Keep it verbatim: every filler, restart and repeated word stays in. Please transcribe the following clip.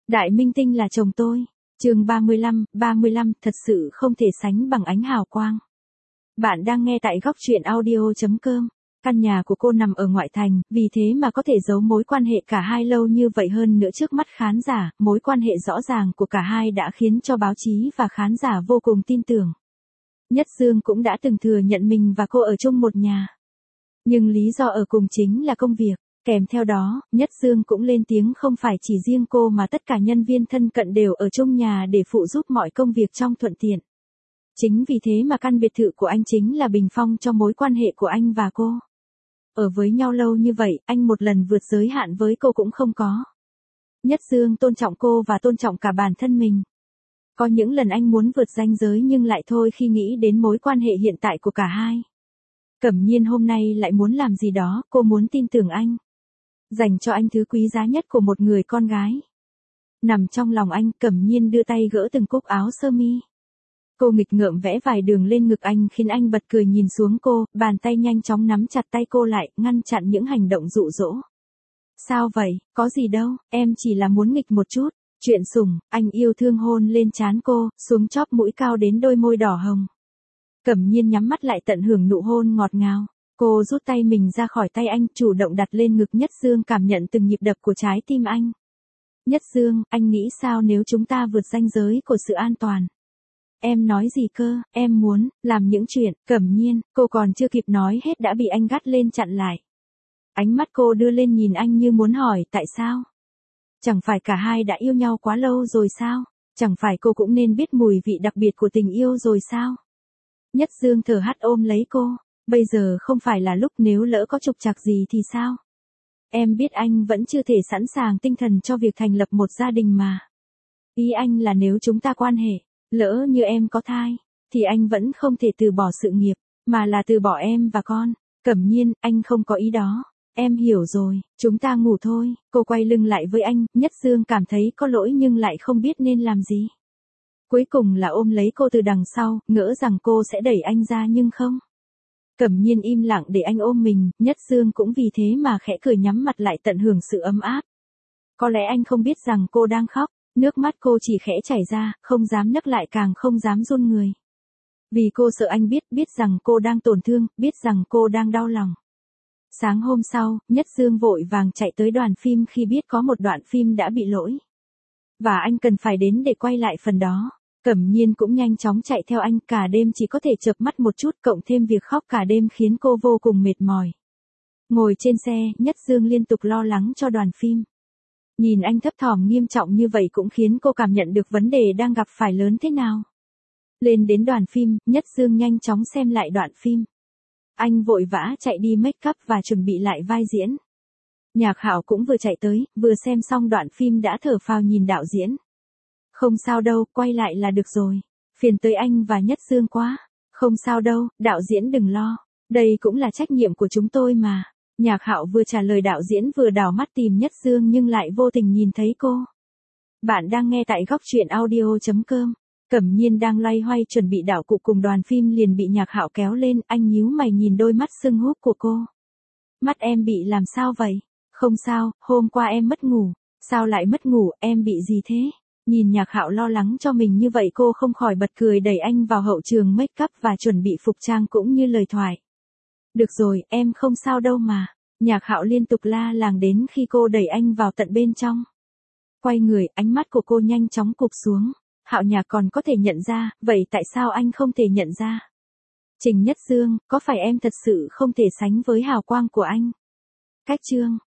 Đại minh tinh là chồng tôi. Chương ba mươi lăm, ba mươi lăm thật sự không thể sánh bằng ánh hào quang. Bạn đang nghe tại góc truyện audio chấm com. Căn nhà của cô nằm ở ngoại thành, vì thế mà có thể giấu mối quan hệ cả hai lâu như vậy hơn nữa trước mắt khán giả, mối quan hệ rõ ràng của cả hai đã khiến cho báo chí và khán giả vô cùng tin tưởng. Nhất Dương cũng đã từng thừa nhận mình và cô ở chung một nhà. Nhưng lý do ở cùng chính là công việc. Kèm theo đó, Nhất Dương cũng lên tiếng không phải chỉ riêng cô mà tất cả nhân viên thân cận đều ở chung nhà để phụ giúp mọi công việc trong thuận tiện. Chính vì thế mà căn biệt thự của anh chính là bình phong cho mối quan hệ của anh và cô. Ở với nhau lâu như vậy, anh một lần vượt giới hạn với cô cũng không có. Nhất Dương tôn trọng cô và tôn trọng cả bản thân mình. Có những lần anh muốn vượt ranh giới nhưng lại thôi khi nghĩ đến mối quan hệ hiện tại của cả hai. Cẩm Nhiên hôm nay lại muốn làm gì đó, cô muốn tin tưởng anh. Dành cho anh thứ quý giá nhất của một người con gái. Nằm trong lòng anh, Cẩm Nhiên đưa tay gỡ từng cúc áo sơ mi. Cô nghịch ngợm vẽ vài đường lên ngực anh khiến anh bật cười nhìn xuống cô, bàn tay nhanh chóng nắm chặt tay cô lại, ngăn chặn những hành động dụ dỗ. Sao vậy, có gì đâu, em chỉ là muốn nghịch một chút. Chuyện sủng, anh yêu thương hôn lên trán cô, xuống chóp mũi cao đến đôi môi đỏ hồng. Cẩm Nhiên nhắm mắt lại tận hưởng nụ hôn ngọt ngào. Cô rút tay mình ra khỏi tay anh, chủ động đặt lên ngực Nhất Dương cảm nhận từng nhịp đập của trái tim anh. Nhất Dương, anh nghĩ sao nếu chúng ta vượt ranh giới của sự an toàn? Em nói gì cơ, em muốn, làm những chuyện, Cẩm Nhiên, cô còn chưa kịp nói hết đã bị anh gắt lên chặn lại. Ánh mắt cô đưa lên nhìn anh như muốn hỏi tại sao? Chẳng phải cả hai đã yêu nhau quá lâu rồi sao? Chẳng phải cô cũng nên biết mùi vị đặc biệt của tình yêu rồi sao? Nhất Dương thở hắt ôm lấy cô. Bây giờ không phải là lúc, nếu lỡ có trục trặc gì thì sao? Em biết anh vẫn chưa thể sẵn sàng tinh thần cho việc thành lập một gia đình mà. Ý anh là nếu chúng ta quan hệ, lỡ như em có thai, thì anh vẫn không thể từ bỏ sự nghiệp, mà là từ bỏ em và con. Cẩm Nhiên, anh không có ý đó. Em hiểu rồi, chúng ta ngủ thôi. Cô quay lưng lại với anh, Nhất Dương cảm thấy có lỗi nhưng lại không biết nên làm gì. Cuối cùng là ôm lấy cô từ đằng sau, ngỡ rằng cô sẽ đẩy anh ra nhưng không. Cẩm Nhiên im lặng để anh ôm mình, Nhất Dương cũng vì thế mà khẽ cười nhắm mặt lại tận hưởng sự ấm áp. Có lẽ anh không biết rằng cô đang khóc, nước mắt cô chỉ khẽ chảy ra, không dám nấc lại càng không dám run người. Vì cô sợ anh biết, biết rằng cô đang tổn thương, biết rằng cô đang đau lòng. Sáng hôm sau, Nhất Dương vội vàng chạy tới đoàn phim khi biết có một đoạn phim đã bị lỗi. Và anh cần phải đến để quay lại phần đó. Cẩm Nhiên cũng nhanh chóng chạy theo anh, cả đêm chỉ có thể chợp mắt một chút, cộng thêm việc khóc cả đêm khiến cô vô cùng mệt mỏi. Ngồi trên xe, Nhất Dương liên tục lo lắng cho đoàn phim. Nhìn anh thấp thỏm nghiêm trọng như vậy cũng khiến cô cảm nhận được vấn đề đang gặp phải lớn thế nào. Lên đến đoàn phim, Nhất Dương nhanh chóng xem lại đoạn phim. Anh vội vã chạy đi make up và chuẩn bị lại vai diễn. Nhạc Hạo cũng vừa chạy tới, vừa xem xong đoạn phim đã thở phào nhìn đạo diễn. Không sao đâu, quay lại là được rồi. Phiền tới anh và Nhất Dương quá. Không sao đâu, đạo diễn đừng lo. Đây cũng là trách nhiệm của chúng tôi mà. Nhạc Hạo vừa trả lời đạo diễn vừa đảo mắt tìm Nhất Dương nhưng lại vô tình nhìn thấy cô. Bạn đang nghe tại góc truyện audio chấm com. Cẩm Nhiên đang loay hoay chuẩn bị đảo cụ cùng đoàn phim liền bị Nhạc Hạo kéo lên, anh nhíu mày nhìn đôi mắt sưng húp của cô. Mắt em bị làm sao vậy? Không sao, hôm qua em mất ngủ. Sao lại mất ngủ, em bị gì thế? Nhìn Nhạc Hạo lo lắng cho mình như vậy cô không khỏi bật cười đẩy anh vào hậu trường make up và chuẩn bị phục trang cũng như lời thoại. Được rồi, em không sao đâu mà. Nhạc Hạo liên tục la làng đến khi cô đẩy anh vào tận bên trong. Quay người, ánh mắt của cô nhanh chóng cụp xuống. Hạo Nhạc còn có thể nhận ra, vậy tại sao anh không thể nhận ra? Trình Nhất Dương, có phải em thật sự không thể sánh với hào quang của anh? Cách chương